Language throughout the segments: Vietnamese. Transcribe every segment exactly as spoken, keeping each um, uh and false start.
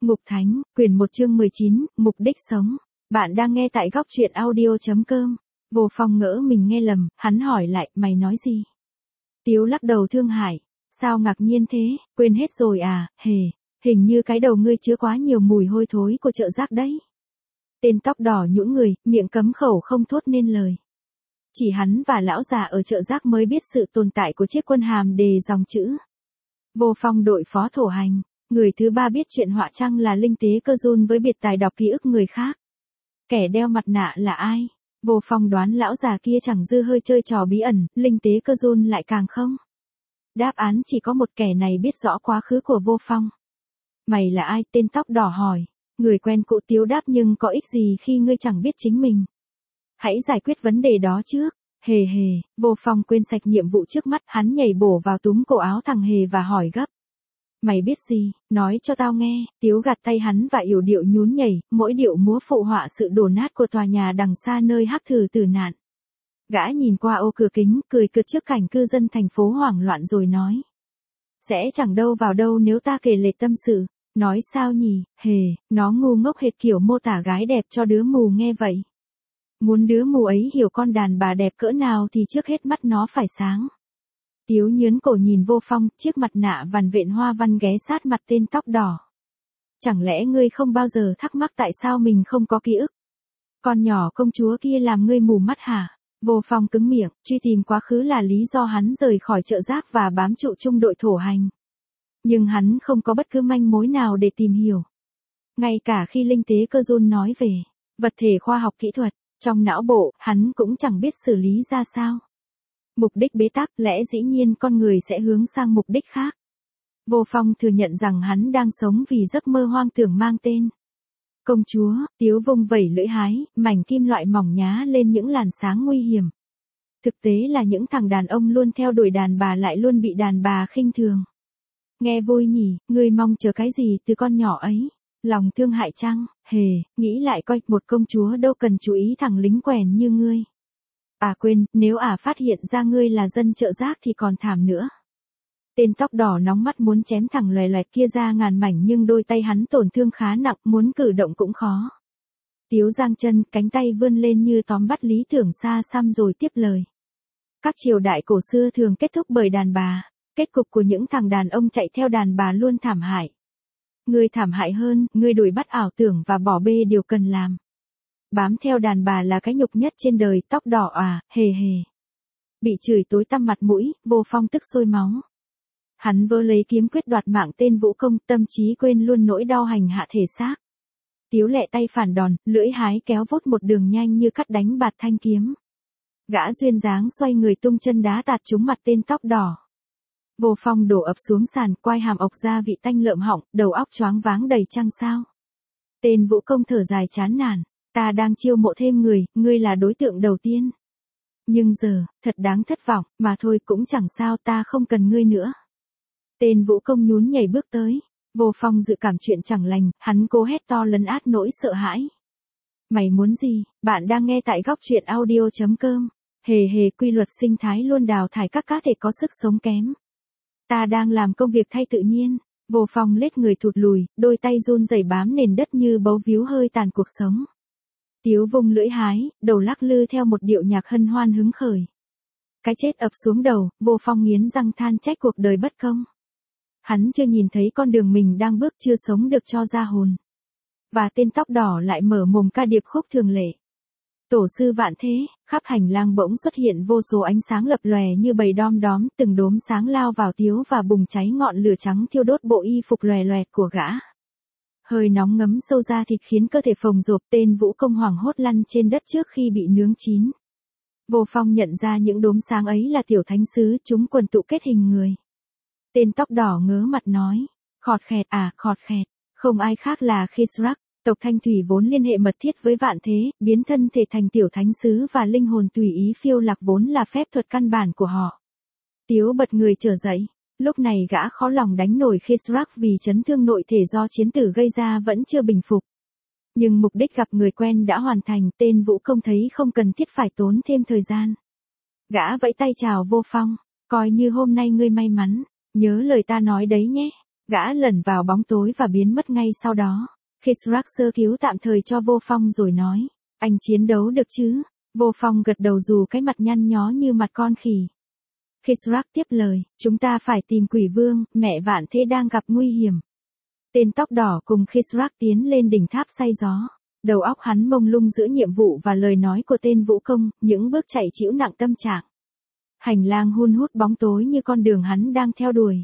Ngục Thánh, quyển một chương mười chín, mục đích sống. Bạn đang nghe tại góc truyện audio.com. Vô Phong ngỡ mình nghe lầm, hắn hỏi lại, mày nói gì? Tiếu lắc đầu thương hại. Sao ngạc nhiên thế, quên hết rồi à, hề, hình như cái đầu ngươi chứa quá nhiều mùi hôi thối của chợ rác đấy. Tên tóc đỏ nhũn người, miệng cấm khẩu không thốt nên lời. Chỉ hắn và lão già ở chợ rác mới biết sự tồn tại của chiếc quân hàm đề dòng chữ. Vô Phong đội phó thổ hành. Người thứ ba biết chuyện họa trăng là Linh Tế Cơ Dun với biệt tài đọc ký ức người khác. Kẻ đeo mặt nạ là ai? Vô Phong đoán lão già kia chẳng dư hơi chơi trò bí ẩn, Linh Tế Cơ Dun lại càng không. Đáp án chỉ có một kẻ này biết rõ quá khứ của Vô Phong. Mày là ai? Tên tóc đỏ hỏi. Người quen cũ Tiếu đáp, nhưng có ích gì khi ngươi chẳng biết chính mình. Hãy giải quyết vấn đề đó trước. Hề hề, Vô Phong quên sạch nhiệm vụ trước mắt, hắn nhảy bổ vào túm cổ áo thằng Hề và hỏi gấp. Mày biết gì, nói cho tao nghe. Tiếu gạt tay hắn và yểu điệu nhún nhảy, mỗi điệu múa phụ họa sự đổ nát của tòa nhà đằng xa nơi hắc thử tử nạn. Gã nhìn qua ô cửa kính, cười cợt trước cảnh cư dân thành phố hoảng loạn rồi nói. Sẽ chẳng đâu vào đâu nếu ta kể lể tâm sự. Nói sao nhỉ, hề, nó ngu ngốc hệt kiểu mô tả gái đẹp cho đứa mù nghe vậy. Muốn đứa mù ấy hiểu con đàn bà đẹp cỡ nào thì trước hết mắt nó phải sáng. Tiếu nhớn cổ nhìn Vô Phong, chiếc mặt nạ vằn vện hoa văn ghé sát mặt tên tóc đỏ. Chẳng lẽ ngươi không bao giờ thắc mắc tại sao mình không có ký ức? Con nhỏ công chúa kia làm ngươi mù mắt hả? Vô Phong cứng miệng, truy tìm quá khứ là lý do hắn rời khỏi chợ rác và bám trụ trung đội thổ hành. Nhưng hắn không có bất cứ manh mối nào để tìm hiểu. Ngay cả khi Linh Tế Cơ Dun nói về vật thể khoa học kỹ thuật, trong não bộ, hắn cũng chẳng biết xử lý ra sao. Mục đích bế tắc, lẽ dĩ nhiên con người sẽ hướng sang mục đích khác. Vô Phong thừa nhận rằng hắn đang sống vì giấc mơ hoang tưởng mang tên công chúa. Tiếu vung vẩy lưỡi hái, mảnh kim loại mỏng nhá lên những làn sáng nguy hiểm. Thực tế là những thằng đàn ông luôn theo đuổi đàn bà lại luôn bị đàn bà khinh thường. Nghe vui nhỉ, ngươi mong chờ cái gì từ con nhỏ ấy? Lòng thương hại chăng? Hề, nghĩ lại coi, một công chúa đâu cần chú ý thằng lính quèn như ngươi. À quên, nếu ả à phát hiện ra ngươi là dân chợ rác thì còn thảm nữa. Tên tóc đỏ nóng mắt muốn chém thằng loè loẹt kia ra ngàn mảnh, nhưng đôi tay hắn tổn thương khá nặng, muốn cử động cũng khó. Tiếu giang chân, cánh tay vươn lên như tóm bắt lý tưởng xa xăm rồi tiếp lời. Các triều đại cổ xưa thường kết thúc bởi đàn bà. Kết cục của những thằng đàn ông chạy theo đàn bà luôn thảm hại. Ngươi thảm hại hơn, ngươi đuổi bắt ảo tưởng và bỏ bê điều cần làm. Bám theo đàn bà là cái nhục nhất trên đời. Tóc đỏ à, hề hề. Bị chửi tối tăm mặt mũi, Vô Phong tức sôi máu. Hắn vơ lấy kiếm quyết đoạt mạng tên vũ công, tâm trí quên luôn nỗi đau hành hạ thể xác. Tiếu lẹ tay phản đòn, lưỡi hái kéo vút một đường nhanh như cắt đánh bạt thanh kiếm. Gã duyên dáng xoay người tung chân đá tạt trúng mặt tên tóc đỏ. Vô Phong đổ ập xuống sàn, quai hàm ọc ra vị tanh lợm họng, đầu óc choáng váng đầy trăng sao. Tên vũ công thở dài chán nản. Ta đang chiêu mộ thêm người, ngươi là đối tượng đầu tiên. Nhưng giờ, thật đáng thất vọng, mà thôi cũng chẳng sao, ta không cần ngươi nữa. Tên vũ công nhún nhảy bước tới. Vô Phong dự cảm chuyện chẳng lành, hắn cố hét to lấn át nỗi sợ hãi. Mày muốn gì? Bạn đang nghe tại góc truyện audio.com. Hề hề, quy luật sinh thái luôn đào thải các cá thể có sức sống kém. Ta đang làm công việc thay tự nhiên. Vô Phong lết người thụt lùi, đôi tay run rẩy bám nền đất như bấu víu hơi tàn cuộc sống. Tiếu vung lưỡi hái, đầu lắc lư theo một điệu nhạc hân hoan hứng khởi. Cái chết ập xuống đầu, Vô Phong nghiến răng than trách cuộc đời bất công. Hắn chưa nhìn thấy con đường mình đang bước, chưa sống được cho ra hồn. Và tên tóc đỏ lại mở mồm ca điệp khúc thường lệ. Tổ sư vạn thế, khắp hành lang bỗng xuất hiện vô số ánh sáng lập lòe như bầy đom đóm, từng đốm sáng lao vào Tiếu và bùng cháy ngọn lửa trắng thiêu đốt bộ y phục lòe loẹt của gã. Hơi nóng ngấm sâu ra thịt khiến cơ thể phồng rộp, tên vũ công hoảng hốt lăn trên đất trước khi bị nướng chín. Vô Phong nhận ra những đốm sáng ấy là tiểu thánh sứ, chúng quần tụ kết hình người. Tên tóc đỏ ngớ mặt nói, khọt khẹt à, khọt khẹt, không ai khác là Khizrak, tộc Thanh Thủy vốn liên hệ mật thiết với vạn thế, biến thân thể thành tiểu thánh sứ và linh hồn tùy ý phiêu lạc vốn là phép thuật căn bản của họ. Tiếu bật người trở dậy, lúc này gã khó lòng đánh nổi Khizrak vì chấn thương nội thể do chiến tử gây ra vẫn chưa bình phục. Nhưng mục đích gặp người quen đã hoàn thành, tên vũ công thấy không cần thiết phải tốn thêm thời gian. Gã vẫy tay chào Vô Phong, coi như hôm nay ngươi may mắn, nhớ lời ta nói đấy nhé. Gã lẩn vào bóng tối và biến mất ngay sau đó. Khizrak sơ cứu tạm thời cho Vô Phong rồi nói, anh chiến đấu được chứ? Vô Phong gật đầu dù cái mặt nhăn nhó như mặt con khỉ. Khizrak tiếp lời, chúng ta phải tìm quỷ vương, mẹ Vạn Thế đang gặp nguy hiểm. Tên tóc đỏ cùng Khizrak tiến lên đỉnh tháp say gió. Đầu óc hắn mông lung giữa nhiệm vụ và lời nói của tên vũ công, những bước chạy chịu nặng tâm trạng. Hành lang hun hút bóng tối như con đường hắn đang theo đuổi.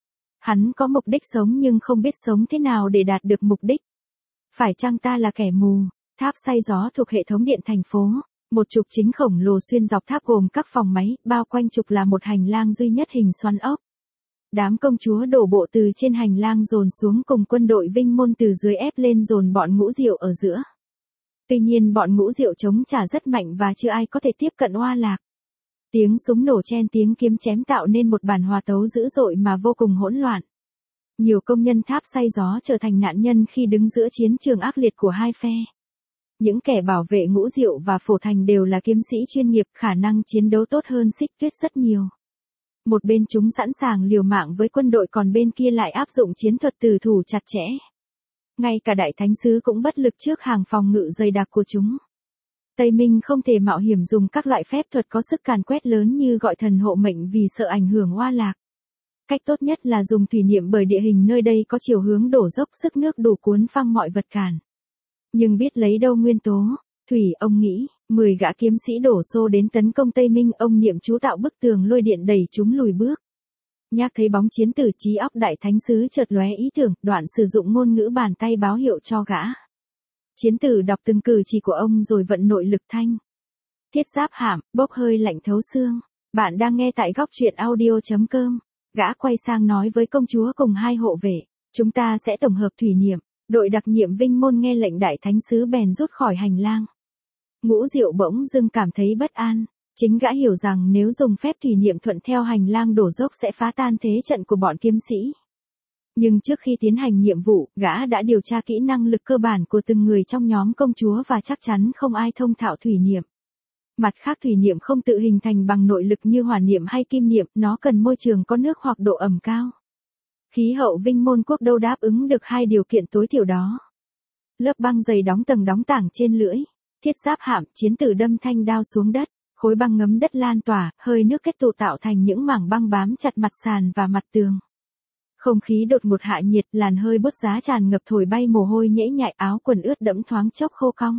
Hắn có mục đích sống nhưng không biết sống thế nào để đạt được mục đích. Phải chăng ta là kẻ mù? Tháp say gió thuộc hệ thống điện thành phố. Một trục chính khổng lồ xuyên dọc tháp gồm các phòng máy, bao quanh trục là một hành lang duy nhất hình xoắn ốc. Đám công chúa đổ bộ từ trên hành lang dồn xuống cùng quân đội Vinh Môn từ dưới ép lên dồn bọn Ngũ Diệu ở giữa. Tuy nhiên bọn Ngũ Diệu chống trả rất mạnh và chưa ai có thể tiếp cận Oa Lạc. Tiếng súng nổ chen tiếng kiếm chém tạo nên một bản hòa tấu dữ dội mà vô cùng hỗn loạn. Nhiều công nhân tháp say gió trở thành nạn nhân khi đứng giữa chiến trường ác liệt của hai phe. Những kẻ bảo vệ Ngũ Diệu và Phổ Thành đều là kiếm sĩ chuyên nghiệp, khả năng chiến đấu tốt hơn Xích Tuyết rất nhiều. Một bên chúng sẵn sàng liều mạng với quân đội, còn bên kia lại áp dụng chiến thuật tử thủ chặt chẽ. Ngay cả Đại Thánh Sứ cũng bất lực trước hàng phòng ngự dày đặc của chúng. Tây Minh không thể mạo hiểm dùng các loại phép thuật có sức càn quét lớn như gọi thần hộ mệnh vì sợ ảnh hưởng Oa Lạc. Cách tốt nhất là dùng thủy niệm bởi địa hình nơi đây có chiều hướng đổ dốc, sức nước đủ cuốn phăng mọi vật cản. Nhưng biết lấy đâu nguyên tố, thủy, ông nghĩ, mười gã kiếm sĩ đổ xô đến tấn công Tây Minh, ông niệm chú tạo bức tường lôi điện đẩy chúng lùi bước. Nhác thấy bóng chiến tử, trí óc Đại Thánh Sứ chợt lóe ý tưởng, đoạn sử dụng ngôn ngữ bàn tay báo hiệu cho gã. Chiến tử đọc từng cử chỉ của ông rồi vận nội lực thanh. Thiết giáp hạm, bốc hơi lạnh thấu xương. Bạn đang nghe tại góc truyện audio chấm com. Gã quay sang nói với công chúa cùng hai hộ vệ, chúng ta sẽ tổng hợp thủy niệm. Đội đặc nhiệm Vinh Môn nghe lệnh Đại Thánh Sứ bèn rút khỏi hành lang. Ngũ Diệu bỗng dưng cảm thấy bất an. Chính gã hiểu rằng nếu dùng phép thủy niệm thuận theo hành lang đổ dốc sẽ phá tan thế trận của bọn kiếm sĩ. Nhưng trước khi tiến hành nhiệm vụ, gã đã điều tra kỹ năng lực cơ bản của từng người trong nhóm công chúa và chắc chắn không ai thông thạo thủy niệm. Mặt khác, thủy niệm không tự hình thành bằng nội lực như hỏa niệm hay kim niệm, nó cần môi trường có nước hoặc độ ẩm cao. Khí hậu Vinh Môn Quốc đâu đáp ứng được hai điều kiện tối thiểu đó. Lớp băng dày đóng tầng đóng tảng trên lưỡi, thiết giáp hạm, chiến tử đâm thanh đao xuống đất, khối băng ngấm đất lan tỏa, hơi nước kết tụ tạo thành những mảng băng bám chặt mặt sàn và mặt tường. Không khí đột ngột hạ nhiệt, làn hơi bút giá tràn ngập thổi bay mồ hôi nhễ nhại, áo quần ướt đẫm thoáng chốc khô cong.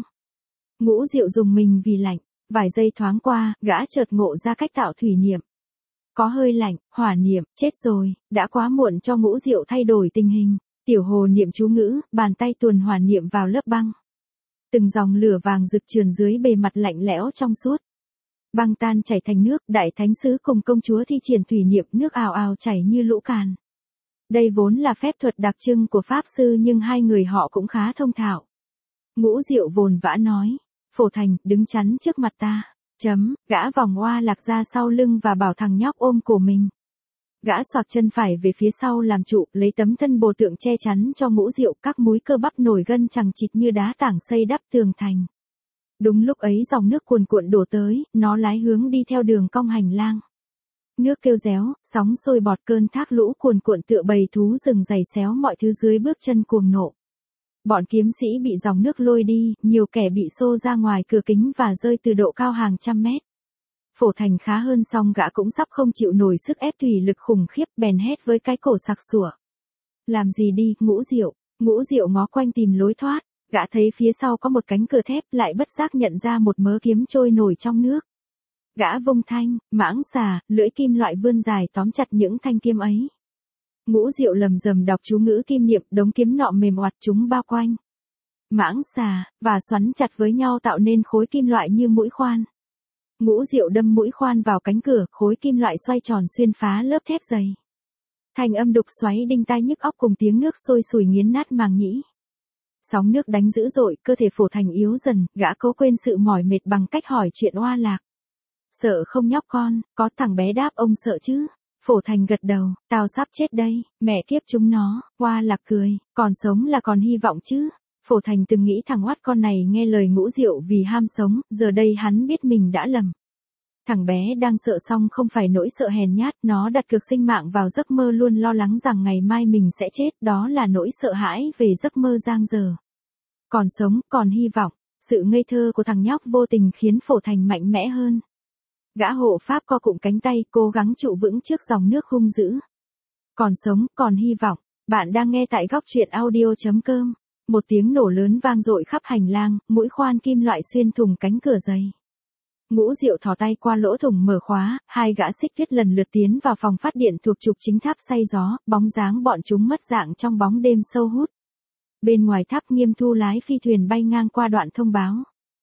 Ngũ Diệu dùng mình vì lạnh, vài giây thoáng qua, gã chợt ngộ ra cách tạo thủy niệm. Có hơi lạnh, hỏa niệm, chết rồi, đã quá muộn cho Ngũ Diệu thay đổi tình hình. Tiểu Hồ niệm chú ngữ, bàn tay tuồn hỏa niệm vào lớp băng. Từng dòng lửa vàng rực trườn dưới bề mặt lạnh lẽo trong suốt. Băng tan chảy thành nước, Đại Thánh Sứ cùng công chúa thi triển thủy niệm, nước ào ào chảy như lũ càn. Đây vốn là phép thuật đặc trưng của Pháp Sư nhưng hai người họ cũng khá thông thạo. Ngũ Diệu vồn vã nói, Phổ Thành, đứng chắn trước mặt ta. Chấm, gã vòng Oa Lạc ra sau lưng và bảo thằng nhóc ôm cổ mình. Gã xoạc chân phải về phía sau làm trụ, lấy tấm thân bồ tượng che chắn cho Ngũ Diệu, các múi cơ bắp nổi gân chằng chịt như đá tảng xây đắp tường thành. Đúng lúc ấy dòng nước cuồn cuộn đổ tới, nó lái hướng đi theo đường cong hành lang. Nước kêu réo, sóng sôi bọt, cơn thác lũ cuồn cuộn tựa bầy thú rừng giày xéo mọi thứ dưới bước chân cuồng nộ. Bọn kiếm sĩ bị dòng nước lôi đi, nhiều kẻ bị xô ra ngoài cửa kính và rơi từ độ cao hàng trăm mét. Phổ Thành khá hơn, song gã cũng sắp không chịu nổi sức ép thủy lực khủng khiếp, bèn hét với cái cổ sặc sủa. Làm gì đi, Ngũ Diệu? Ngũ Diệu ngó quanh tìm lối thoát, gã thấy phía sau có một cánh cửa thép, lại bất giác nhận ra một mớ kiếm trôi nổi trong nước. Gã vung thanh, mãng xà, lưỡi kim loại vươn dài tóm chặt những thanh kiếm ấy. Ngũ Diệu lầm rầm đọc chú ngữ kim niệm, đống kiếm nọ mềm oặt chúng bao quanh. Mãng xà, và xoắn chặt với nhau tạo nên khối kim loại như mũi khoan. Ngũ Diệu đâm mũi khoan vào cánh cửa, khối kim loại xoay tròn xuyên phá lớp thép dày. Thành âm đục xoáy đinh tai nhức óc cùng tiếng nước sôi sùi nghiến nát màng nhĩ. Sóng nước đánh dữ dội, cơ thể Phổ Thành yếu dần, gã cố quên sự mỏi mệt bằng cách hỏi chuyện Oa Lạc. Sợ không nhóc con? Có, thằng bé đáp, ông sợ chứ? Phổ Thành gật đầu, tao sắp chết đây, mẹ kiếp chúng nó. Oa Lạc cười, còn sống là còn hy vọng chứ? Phổ Thành từng nghĩ thằng oát con này nghe lời Ngũ Diệu vì ham sống, giờ đây hắn biết mình đã lầm. Thằng bé đang sợ xong không phải nỗi sợ hèn nhát, nó đặt cược sinh mạng vào giấc mơ luôn lo lắng rằng ngày mai mình sẽ chết, đó là nỗi sợ hãi về giấc mơ giang dở. Còn sống, còn hy vọng, sự ngây thơ của thằng nhóc vô tình khiến Phổ Thành mạnh mẽ hơn. Gã hộ pháp co cụm cánh tay, cố gắng trụ vững trước dòng nước hung dữ. Còn sống, còn hy vọng, bạn đang nghe tại góc truyện audio.com. Một tiếng nổ lớn vang dội khắp hành lang, mũi khoan kim loại xuyên thủng cánh cửa dày. Ngũ Diệu thò tay qua lỗ thủng mở khóa, hai gã xích tuyết lần lượt tiến vào phòng phát điện thuộc trục chính tháp xay gió, bóng dáng bọn chúng mất dạng trong bóng đêm sâu hút. Bên ngoài tháp Nghiêm Thu lái phi thuyền bay ngang qua đoạn thông báo.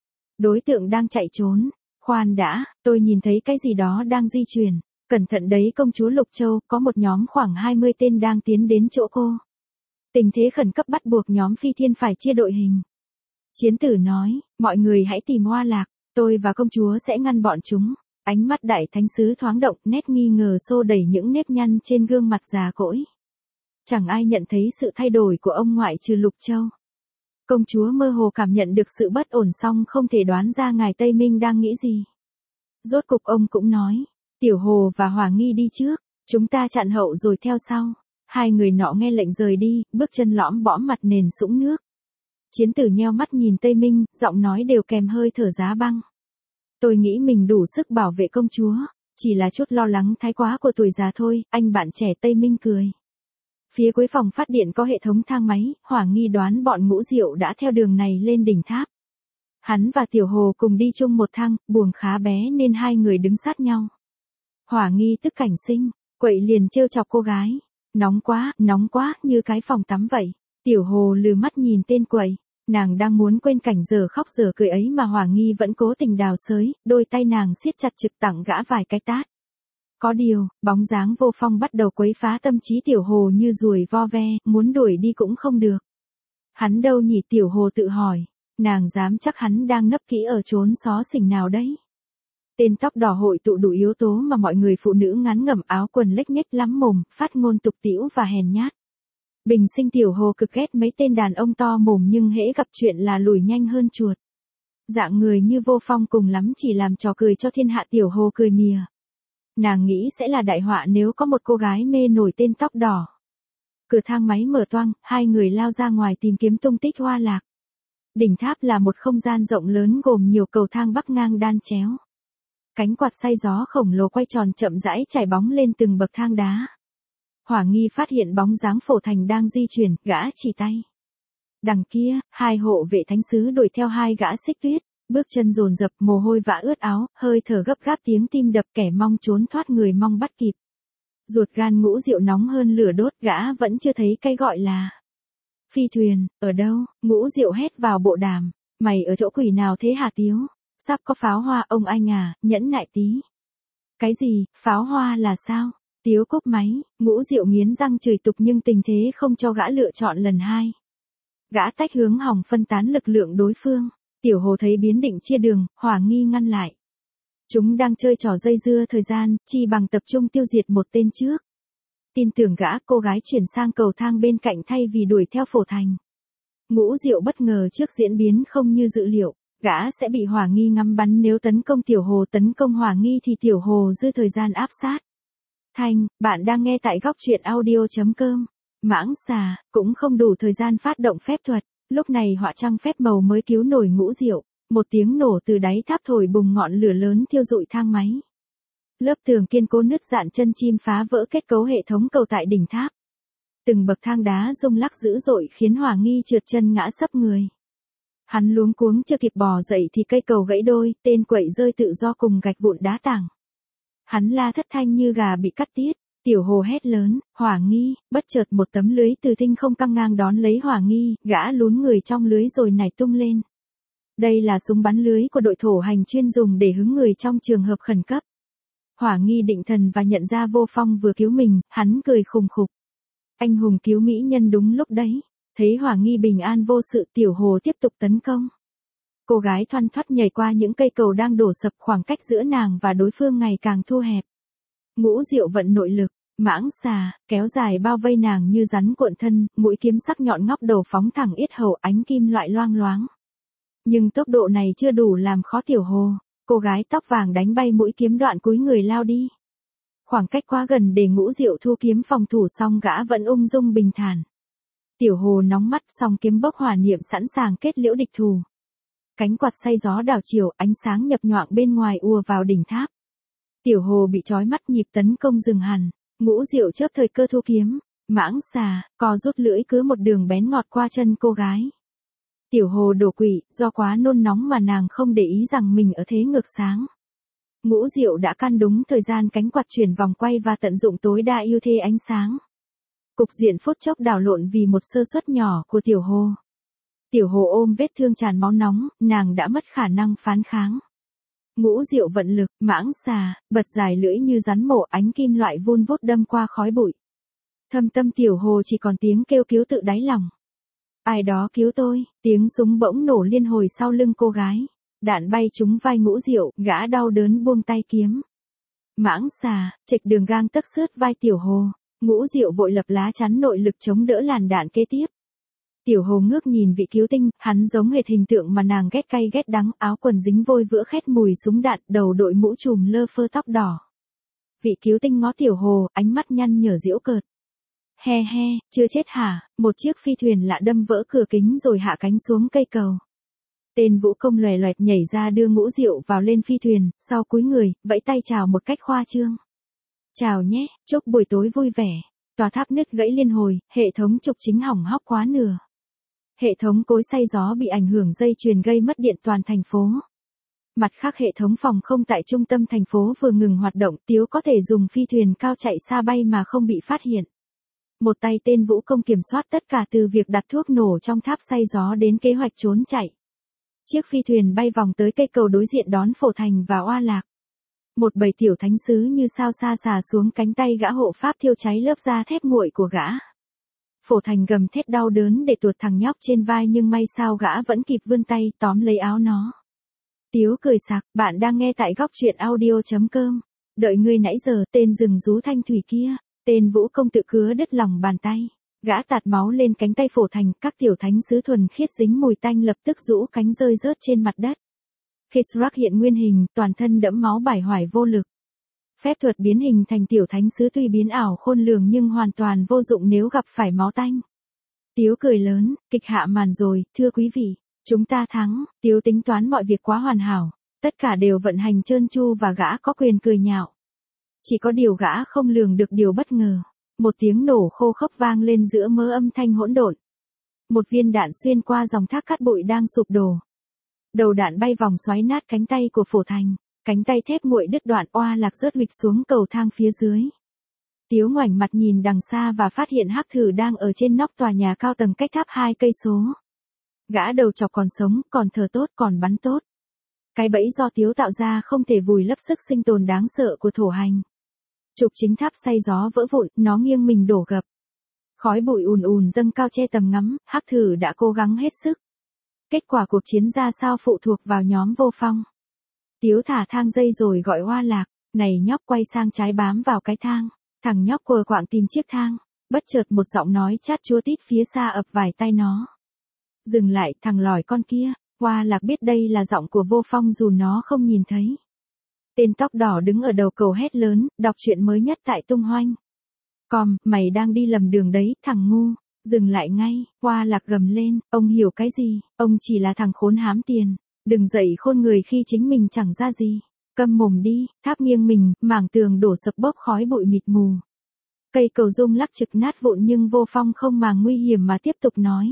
Đối tượng đang chạy trốn. Khoan đã, tôi nhìn thấy cái gì đó đang di chuyển. Cẩn thận đấy công chúa Lục Châu, có một nhóm khoảng hai mươi tên đang tiến đến chỗ cô. Tình thế khẩn cấp bắt buộc nhóm Phi Thiên phải chia đội hình. Chiến tử nói, mọi người hãy tìm Hoa Lạc, tôi và công chúa sẽ ngăn bọn chúng. Ánh mắt đại thánh sứ thoáng động, nét nghi ngờ xô đẩy những nếp nhăn trên gương mặt già cỗi. Chẳng ai nhận thấy sự thay đổi của ông ngoại trừ Lục Châu. Công chúa mơ hồ cảm nhận được sự bất ổn song không thể đoán ra ngài Tây Minh đang nghĩ gì. Rốt cục ông cũng nói, Tiểu Hồ và Hỏa Nghi đi trước, chúng ta chặn hậu rồi theo sau. Hai người nọ nghe lệnh rời đi, bước chân lõm bõm mặt nền sũng nước. Chiến tử nheo mắt nhìn Tây Minh, giọng nói đều kèm hơi thở giá băng. Tôi nghĩ mình đủ sức bảo vệ công chúa, chỉ là chút lo lắng thái quá của tuổi già thôi, anh bạn trẻ Tây Minh cười. Phía cuối phòng phát điện có hệ thống thang máy, Hỏa Nghi đoán bọn Ngũ Diệu đã theo đường này lên đỉnh tháp. Hắn và Tiểu Hồ cùng đi chung một thang, buồng khá bé nên hai người đứng sát nhau. Hỏa Nghi tức cảnh sinh, quậy liền trêu chọc cô gái. Nóng quá, nóng quá, như cái phòng tắm vậy. Tiểu Hồ lừ mắt nhìn tên quậy. Nàng đang muốn quên cảnh giờ khóc giờ cười ấy mà Hỏa Nghi vẫn cố tình đào xới, đôi tay nàng siết chặt trực tặng gã vài cái tát. Có điều, bóng dáng Vô Phong bắt đầu quấy phá tâm trí Tiểu Hồ như ruồi vo ve, muốn đuổi đi cũng không được. Hắn đâu nhỉ, Tiểu Hồ tự hỏi, nàng dám chắc hắn đang nấp kỹ ở chốn xó xỉnh nào đấy. Tên tóc đỏ hội tụ đủ yếu tố mà mọi người phụ nữ ngắn ngẩm áo quần lếch nhếch lắm mồm, phát ngôn tục tĩu và hèn nhát. Bình sinh Tiểu Hồ cực ghét mấy tên đàn ông to mồm nhưng hễ gặp chuyện là lùi nhanh hơn chuột. Dạng người như Vô Phong cùng lắm chỉ làm trò cười cho thiên hạ. Tiểu Hồ cười mỉa. Nàng nghĩ sẽ là đại họa nếu có một cô gái mê nổi tên tóc đỏ. Cửa thang máy mở toang, hai người lao ra ngoài tìm kiếm tung tích Hoa Lạc. Đỉnh tháp là một không gian rộng lớn gồm nhiều cầu thang bắc ngang đan chéo. Cánh quạt xay gió khổng lồ quay tròn chậm rãi chảy bóng lên từng bậc thang đá. Hỏa Nghi phát hiện bóng dáng Phổ Thành đang di chuyển, gã chỉ tay. Đằng kia, hai hộ vệ thánh sứ đuổi theo hai gã xích tuyết, bước chân dồn dập, mồ hôi vã ướt áo, hơi thở gấp gáp, tiếng tim đập, kẻ mong trốn thoát người mong bắt kịp. Ruột gan Ngũ Diệu nóng hơn lửa đốt, gã vẫn chưa thấy cái gọi là phi thuyền, ở đâu? Ngũ Diệu hét vào bộ đàm, mày ở chỗ quỷ nào thế hả Tiếu? Sắp có pháo hoa ông anh à, nhẫn nại tí. Cái gì, pháo hoa là sao? Tiếu cúp máy, Ngũ Diệu nghiến răng chửi tục nhưng tình thế không cho gã lựa chọn lần hai. Gã tách hướng hỏng phân tán lực lượng đối phương. Tiểu Hồ thấy biến định chia đường, Hỏa Nghi ngăn lại. Chúng đang chơi trò dây dưa thời gian, chi bằng tập trung tiêu diệt một tên trước. Tin tưởng gã, cô gái chuyển sang cầu thang bên cạnh thay vì đuổi theo Phổ Thành. Ngũ Diệu bất ngờ trước diễn biến không như dự liệu, gã sẽ bị Hỏa Nghi ngắm bắn nếu tấn công Tiểu Hồ, tấn công Hỏa Nghi thì Tiểu Hồ dư thời gian áp sát. Thanh, bạn đang nghe tại góc truyện audio.com. Mãng xà, cũng không đủ thời gian phát động phép thuật. Lúc này họa trăng phép màu mới cứu nổi Ngũ Diệu, một tiếng nổ từ đáy tháp thổi bùng ngọn lửa lớn thiêu rụi thang máy. Lớp tường kiên cố nứt dạn chân chim phá vỡ kết cấu hệ thống cầu tại đỉnh tháp. Từng bậc thang đá rung lắc dữ dội khiến Hỏa Nghi trượt chân ngã sấp người. Hắn luống cuống chưa kịp bò dậy thì cây cầu gãy đôi, tên quậy rơi tự do cùng gạch vụn đá tảng. Hắn la thất thanh như gà bị cắt tiết. Tiểu Hồ hét lớn, Hỏa Nghi, bất chợt một tấm lưới từ tinh không căng ngang đón lấy Hỏa Nghi, gã lún người trong lưới rồi nảy tung lên. Đây là súng bắn lưới của đội thổ hành chuyên dùng để hứng người trong trường hợp khẩn cấp. Hỏa Nghi định thần và nhận ra Vô Phong vừa cứu mình, hắn cười khùng khục. Anh hùng cứu mỹ nhân đúng lúc đấy. Thấy Hỏa Nghi bình an vô sự, Tiểu Hồ tiếp tục tấn công. Cô gái thoăn thoắt nhảy qua những cây cầu đang đổ sập, khoảng cách giữa nàng và đối phương ngày càng thu hẹp. Ngũ Diệu vận nội lực, mãng xà, kéo dài bao vây nàng như rắn cuộn thân, mũi kiếm sắc nhọn ngóc đầu phóng thẳng yết hầu, ánh kim loại loang loáng. Nhưng tốc độ này chưa đủ làm khó Tiểu Hồ. Cô gái tóc vàng đánh bay mũi kiếm đoạn cúi người lao đi. Khoảng cách quá gần để Ngũ Diệu thu kiếm phòng thủ xong gã vẫn ung dung bình thản. Tiểu Hồ nóng mắt song kiếm bốc hỏa niệm sẵn sàng kết liễu địch thù. Cánh quạt say gió đảo chiều, ánh sáng nhập nhoạng bên ngoài ùa vào đỉnh tháp. Tiểu Hồ bị trói mắt nhịp tấn công dừng hẳn, Ngũ Diệu chớp thời cơ thu kiếm, mãng xà, co rút lưỡi cứ một đường bén ngọt qua chân cô gái. Tiểu Hồ đổ quỵ, do quá nôn nóng mà nàng không để ý rằng mình ở thế ngược sáng. Ngũ Diệu đã căn đúng thời gian cánh quạt chuyển vòng quay và tận dụng tối đa ưu thế ánh sáng. Cục diện phút chốc đảo lộn vì một sơ suất nhỏ của Tiểu Hồ. Tiểu Hồ ôm vết thương tràn máu nóng, nàng đã mất khả năng phán kháng. Ngũ Diệu vận lực, mãng xà, bật dài lưỡi như rắn mổ, ánh kim loại vun vút đâm qua khói bụi. Thâm tâm Tiểu Hồ chỉ còn tiếng kêu cứu tự đáy lòng. Ai đó cứu tôi, tiếng súng bỗng nổ liên hồi sau lưng cô gái. Đạn bay trúng vai Ngũ Diệu, gã đau đớn buông tay kiếm. Mãng xà, trịch đường gang tấc xướt vai Tiểu Hồ. Ngũ Diệu vội lập lá chắn nội lực chống đỡ làn đạn kế tiếp. Tiểu Hồ ngước nhìn vị cứu tinh, hắn giống hệt hình tượng mà nàng ghét cay ghét đắng, áo quần dính vôi vữa khét mùi súng đạn, đầu đội mũ trùm lơ phơ tóc đỏ. Vị cứu tinh ngó Tiểu Hồ, ánh mắt nhăn nhở giễu cợt. He he, chưa chết hả? Một chiếc phi thuyền lạ đâm vỡ cửa kính rồi hạ cánh xuống cây cầu. Tên vũ công loè loẹt nhảy ra đưa Ngũ Diệu vào lên phi thuyền, sau cúi người, vẫy tay chào một cách khoa trương. Chào nhé, chúc buổi tối vui vẻ. Tòa tháp nứt gãy liên hồi, hệ thống trục chính hỏng hóc quá nửa. Hệ thống cối xay gió bị ảnh hưởng dây chuyền gây mất điện toàn thành phố. Mặt khác hệ thống phòng không tại trung tâm thành phố vừa ngừng hoạt động, Tiếu có thể dùng phi thuyền cao chạy xa bay mà không bị phát hiện. Một tay tên vũ công kiểm soát tất cả từ việc đặt thuốc nổ trong tháp xay gió đến kế hoạch trốn chạy. Chiếc phi thuyền bay vòng tới cây cầu đối diện đón Phổ Thành và Oa Lạc. Một bầy tiểu thánh sứ như sao xa xà xuống cánh tay gã hộ pháp thiêu cháy lớp da thép nguội của gã. Phổ Thành gầm thét đau đớn để tuột thằng nhóc trên vai nhưng may sao gã vẫn kịp vươn tay tóm lấy áo nó. Tiếu cười sặc, bạn đang nghe tại góc truyện audio chấm com. Đợi ngươi nãy giờ, tên rừng rú thanh thủy kia, tên vũ công tự cứa đứt lòng bàn tay. Gã tạt máu lên cánh tay Phổ Thành, các tiểu thánh sứ thuần khiết dính mùi tanh lập tức rũ cánh rơi rớt trên mặt đất. Khizrak hiện nguyên hình, toàn thân đẫm máu bải hoài vô lực. Phép thuật biến hình thành tiểu thánh sứ tuy biến ảo khôn lường nhưng hoàn toàn vô dụng nếu gặp phải máu tanh. Tiếu cười lớn, kịch hạ màn rồi, thưa quý vị, chúng ta thắng. Tiếu tính toán mọi việc quá hoàn hảo, tất cả đều vận hành trơn tru và gã có quyền cười nhạo. Chỉ có điều gã không lường được điều bất ngờ. Một tiếng nổ khô khốc vang lên giữa mớ âm thanh hỗn độn. Một viên đạn xuyên qua dòng thác cát bụi đang sụp đổ. Đầu đạn bay vòng xoáy nát cánh tay của Phổ Thành, cánh tay thép nguội đứt đoạn, Oa Lạc rớt huỵch xuống cầu thang phía dưới. Tiếu ngoảnh mặt nhìn đằng xa và phát hiện Hắc Thử đang ở trên nóc tòa nhà cao tầng cách tháp hai cây số. Gã đầu chọc còn sống, còn thở tốt, còn bắn tốt. Cái bẫy do Tiếu tạo ra không thể vùi lấp sức sinh tồn đáng sợ của thổ hành. Trục chính tháp xay gió vỡ vụn, nó nghiêng mình đổ gập. Khói bụi ùn ùn dâng cao che tầm ngắm, Hắc Thử đã cố gắng hết sức. Kết quả cuộc chiến ra sao phụ thuộc vào nhóm Vô Phong. Tiếu thả thang dây rồi gọi Oa Lạc, này nhóc, quay sang trái bám vào cái thang. Thằng nhóc quờ quạng tìm chiếc thang, bất chợt một giọng nói chát chúa tít phía xa ập vài tai nó. Dừng lại, thằng lỏi con kia. Oa Lạc biết đây là giọng của Vô Phong dù nó không nhìn thấy. Tên tóc đỏ đứng ở đầu cầu hét lớn, đọc truyện mới nhất tại Tung Hoanh. Com, mày đang đi lầm đường đấy, thằng ngu. Dừng lại ngay, Oa Lạc gầm lên, ông hiểu cái gì, ông chỉ là thằng khốn hám tiền. Đừng dậy khôn người khi chính mình chẳng ra gì. Câm mồm đi. Tháp nghiêng mình, mảng tường đổ sập bốc khói bụi mịt mù. Cây cầu rung lắc trực nát vụn nhưng Vô Phong không màng nguy hiểm mà tiếp tục nói.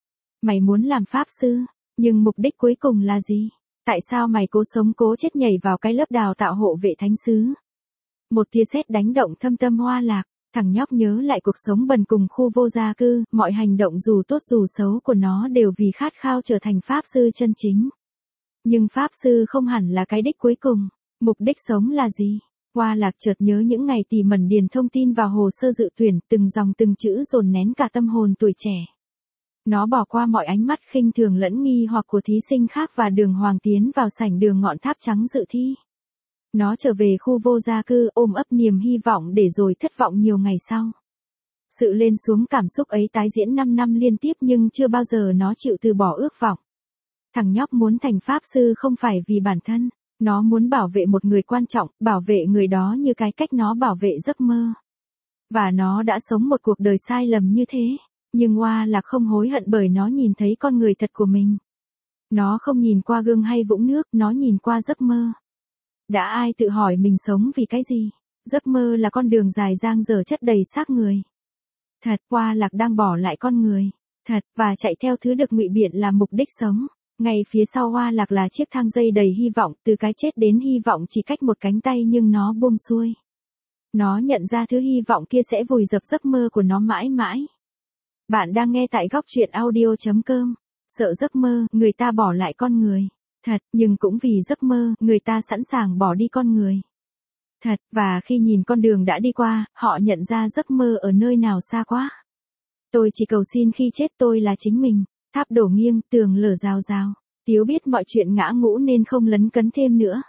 Mày muốn làm pháp sư, nhưng mục đích cuối cùng là gì? Tại sao mày cố sống cố chết nhảy vào cái lớp đào tạo hộ vệ thánh sứ? Một tia sét đánh động thâm tâm Oa Lạc. Thằng nhóc nhớ lại cuộc sống bần cùng khu vô gia cư, mọi hành động dù tốt dù xấu của nó đều vì khát khao trở thành pháp sư chân chính. Nhưng pháp sư không hẳn là cái đích cuối cùng. Mục đích sống là gì? Oa Lạc chợt nhớ những ngày tỉ mẩn điền thông tin vào hồ sơ dự tuyển, từng dòng từng chữ dồn nén cả tâm hồn tuổi trẻ. Nó bỏ qua mọi ánh mắt khinh thường lẫn nghi hoặc của thí sinh khác và đường hoàng tiến vào sảnh đường ngọn tháp trắng dự thi. Nó trở về khu vô gia cư ôm ấp niềm hy vọng để rồi thất vọng nhiều ngày sau. Sự lên xuống cảm xúc ấy tái diễn năm năm liên tiếp nhưng chưa bao giờ nó chịu từ bỏ ước vọng. Thằng nhóc muốn thành pháp sư không phải vì bản thân, Nó muốn bảo vệ một người quan trọng, bảo vệ người đó như cái cách nó bảo vệ giấc mơ. Và nó đã sống một cuộc đời sai lầm như thế. Nhưng Hoa Lạc không hối hận bởi nó nhìn thấy con người thật của mình. Nó không nhìn qua gương hay vũng nước, nó nhìn qua giấc mơ. Đã ai tự hỏi mình sống vì cái gì? Giấc mơ là con đường dài dang dở chất đầy xác người. Thật, Hoa Lạc đang bỏ lại con người. Thật, và chạy theo thứ được ngụy biện là mục đích sống. Ngay phía sau Hoa Lạc là chiếc thang dây đầy hy vọng, từ cái chết đến hy vọng chỉ cách một cánh tay nhưng nó buông xuôi. Nó nhận ra thứ hy vọng kia sẽ vùi dập giấc mơ của nó mãi mãi. Bạn đang nghe tại góc truyện audio chấm com. Sợ giấc mơ, người ta bỏ lại con người. Thật, nhưng cũng vì giấc mơ, người ta sẵn sàng bỏ đi con người. Thật, và khi nhìn con đường đã đi qua, họ nhận ra giấc mơ ở nơi nào xa quá. Tôi chỉ cầu xin khi chết tôi là chính mình. Tháp đổ nghiêng, tường lở rào rào. Tiếu biết mọi chuyện ngã ngũ nên không lấn cấn thêm nữa.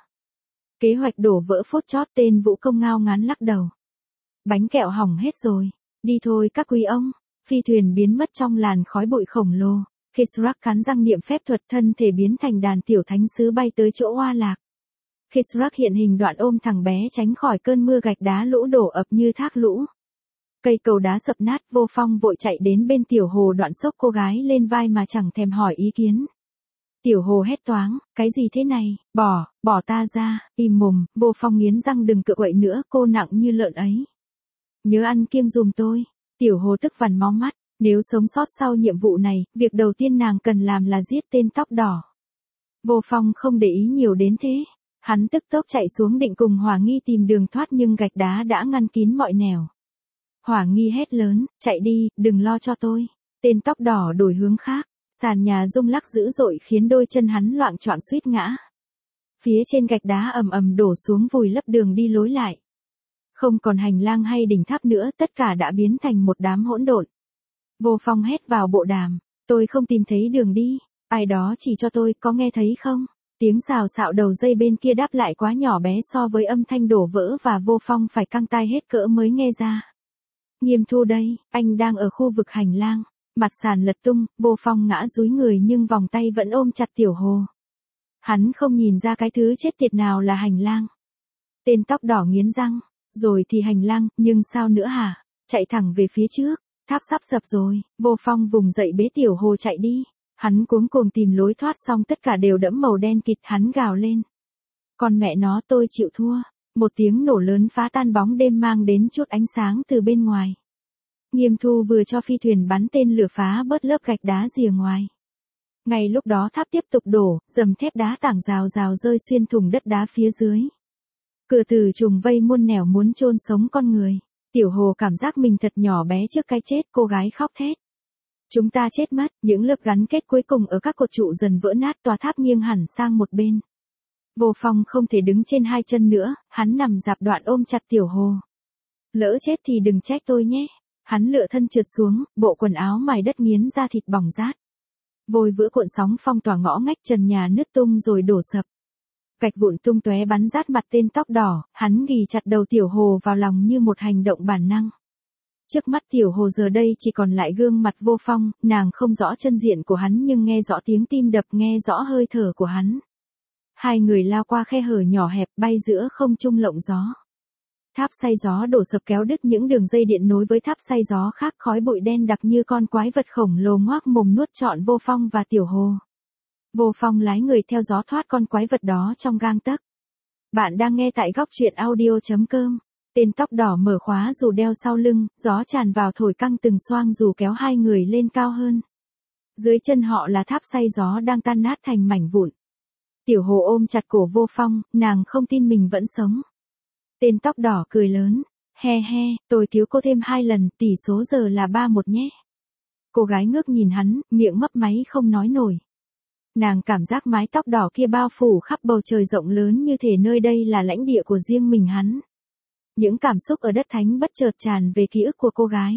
Kế hoạch đổ vỡ phốt chót, tên Vũ Công ngao ngán lắc đầu. Bánh kẹo hỏng hết rồi. Đi thôi các quý ông. Phi thuyền biến mất trong làn khói bụi khổng lồ. Khizrak cắn răng niệm phép thuật, thân thể biến thành đàn tiểu thánh sứ bay tới chỗ Hoa Lạc. Khizrak hiện hình đoạn ôm thằng bé tránh khỏi cơn mưa gạch đá lũ đổ ập như thác lũ. Cây cầu đá sập nát, Vô Phong vội chạy đến bên Tiểu Hồ Đoạn xốc cô gái lên vai mà chẳng thèm hỏi ý kiến. Tiểu Hồ hét toáng, cái gì thế này, bỏ, bỏ ta ra, im mồm. Vô Phong nghiến răng, đừng cựa quậy nữa, cô nặng như lợn ấy. Nhớ ăn kiêng dùm tôi. Tiểu Hồ tức vằn máu mắt, nếu sống sót sau nhiệm vụ này, việc đầu tiên nàng cần làm là giết tên tóc đỏ. Vô Phong không để ý nhiều đến thế. Hắn tức tốc chạy xuống định cùng Hỏa Nghi tìm đường thoát nhưng gạch đá đã ngăn kín mọi nẻo. Hỏa Nghi hét lớn, chạy đi, đừng lo cho tôi. Tên tóc đỏ đổi hướng khác, sàn nhà rung lắc dữ dội khiến đôi chân hắn loạng choạng suýt ngã. Phía trên gạch đá ầm ầm đổ xuống vùi lấp đường đi lối lại. Không còn hành lang hay đỉnh tháp nữa, tất cả đã biến thành một đám hỗn độn. Vô Phong hét vào bộ đàm, tôi không tìm thấy đường đi, ai đó chỉ cho tôi, có nghe thấy không? Tiếng xào xạo đầu dây bên kia đáp lại quá nhỏ bé so với âm thanh đổ vỡ và Vô Phong phải căng tai hết cỡ mới nghe ra. Nghiêm Thu đây, anh đang ở khu vực hành lang. Mặt sàn lật tung, Vô Phong ngã dúi người nhưng vòng tay vẫn ôm chặt Tiểu Hồ. Hắn không nhìn ra cái thứ chết tiệt nào là hành lang. Tên tóc đỏ nghiến răng, rồi thì hành lang, nhưng sao nữa hả? Chạy thẳng về phía trước, tháp sắp sập rồi. Vô Phong vùng dậy bế Tiểu Hồ chạy đi. Hắn cuống cuồng tìm lối thoát xong tất cả đều đẫm màu đen kịt, hắn gào lên. Con mẹ nó, tôi chịu thua. Một tiếng nổ lớn phá tan bóng đêm mang đến chút ánh sáng từ bên ngoài. Nghiêm Thu vừa cho phi thuyền bắn tên lửa phá bớt lớp gạch đá rìa ngoài. Ngay lúc đó tháp tiếp tục đổ, dầm thép đá tảng rào rào rơi xuyên thủng đất đá phía dưới. Cửa tử trùng vây muôn nẻo muốn chôn sống con người. Tiểu Hồ cảm giác mình thật nhỏ bé trước cái chết, cô gái khóc thét. Chúng ta chết mất, những lớp gắn kết cuối cùng ở các cột trụ dần vỡ nát, tòa tháp nghiêng hẳn sang một bên. Vô Phong không thể đứng trên hai chân nữa, hắn nằm dạp đoạn ôm chặt Tiểu Hồ. Lỡ chết thì đừng trách tôi nhé. Hắn lựa thân trượt xuống, bộ quần áo mài đất nghiến ra thịt bỏng rát. Vôi vữa cuộn sóng phong tỏa ngõ ngách, trần nhà nứt tung rồi đổ sập. Gạch vụn tung tóe bắn rát mặt tên tóc đỏ, hắn ghì chặt đầu Tiểu Hồ vào lòng như một hành động bản năng. Trước mắt Tiểu Hồ giờ đây chỉ còn lại gương mặt Vô Phong, nàng không rõ chân diện của hắn nhưng nghe rõ tiếng tim đập, nghe rõ hơi thở của hắn. Hai người lao qua khe hở nhỏ hẹp, bay giữa không trung lộng gió. Tháp xay gió đổ sập kéo đứt những đường dây điện nối với tháp xay gió khác, khói bụi đen đặc như con quái vật khổng lồ ngoác mồm nuốt trọn Vô Phong và Tiểu Hồ. Vô Phong lái người theo gió thoát con quái vật đó trong gang tấc. Bạn đang nghe tại góc truyện audio chấm com. Tên tóc đỏ mở khóa dù đeo sau lưng, gió tràn vào thổi căng từng xoang dù kéo hai người lên cao hơn. Dưới chân họ là tháp xay gió đang tan nát thành mảnh vụn. Tiểu Hồ ôm chặt cổ Vô Phong, nàng không tin mình vẫn sống. Tên tóc đỏ cười lớn, he he, tôi cứu cô thêm hai lần, tỷ số giờ là ba một nhé. Cô gái ngước nhìn hắn, miệng mấp máy không nói nổi. Nàng cảm giác mái tóc đỏ kia bao phủ khắp bầu trời rộng lớn như thể nơi đây là lãnh địa của riêng mình hắn. Những cảm xúc ở đất thánh bất chợt tràn về ký ức của cô gái.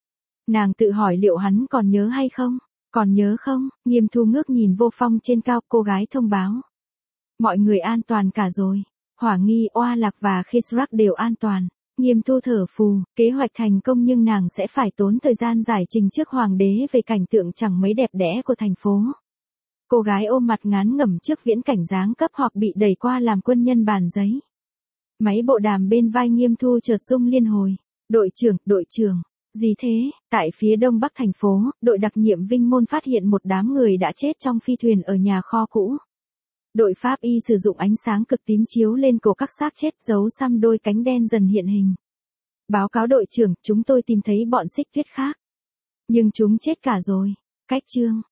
Nàng tự hỏi liệu hắn còn nhớ hay không? Còn nhớ không? Nghiêm Thu ngước nhìn Vô Phong trên cao, cô gái thông báo. Mọi người an toàn cả rồi. Hỏa Nghi, Oa Lạc và Khizrak đều an toàn. Nghiêm Thu thở phù, kế hoạch thành công nhưng nàng sẽ phải tốn thời gian giải trình trước hoàng đế về cảnh tượng chẳng mấy đẹp đẽ của thành phố. Cô gái ôm mặt ngán ngẩm trước viễn cảnh giáng cấp hoặc bị đẩy qua làm quân nhân bàn giấy. Máy bộ đàm bên vai Nghiêm Thu chợt rung liên hồi. Đội trưởng, đội trưởng. Gì thế? Tại phía đông bắc thành phố, đội đặc nhiệm Vinh Môn phát hiện một đám người đã chết trong phi thuyền ở nhà kho cũ. Đội pháp y sử dụng ánh sáng cực tím chiếu lên cổ các xác chết, dấu xăm đôi cánh đen dần hiện hình. Báo cáo đội trưởng, chúng tôi tìm thấy bọn xích tuyết khác. Nhưng chúng chết cả rồi. Cách chương.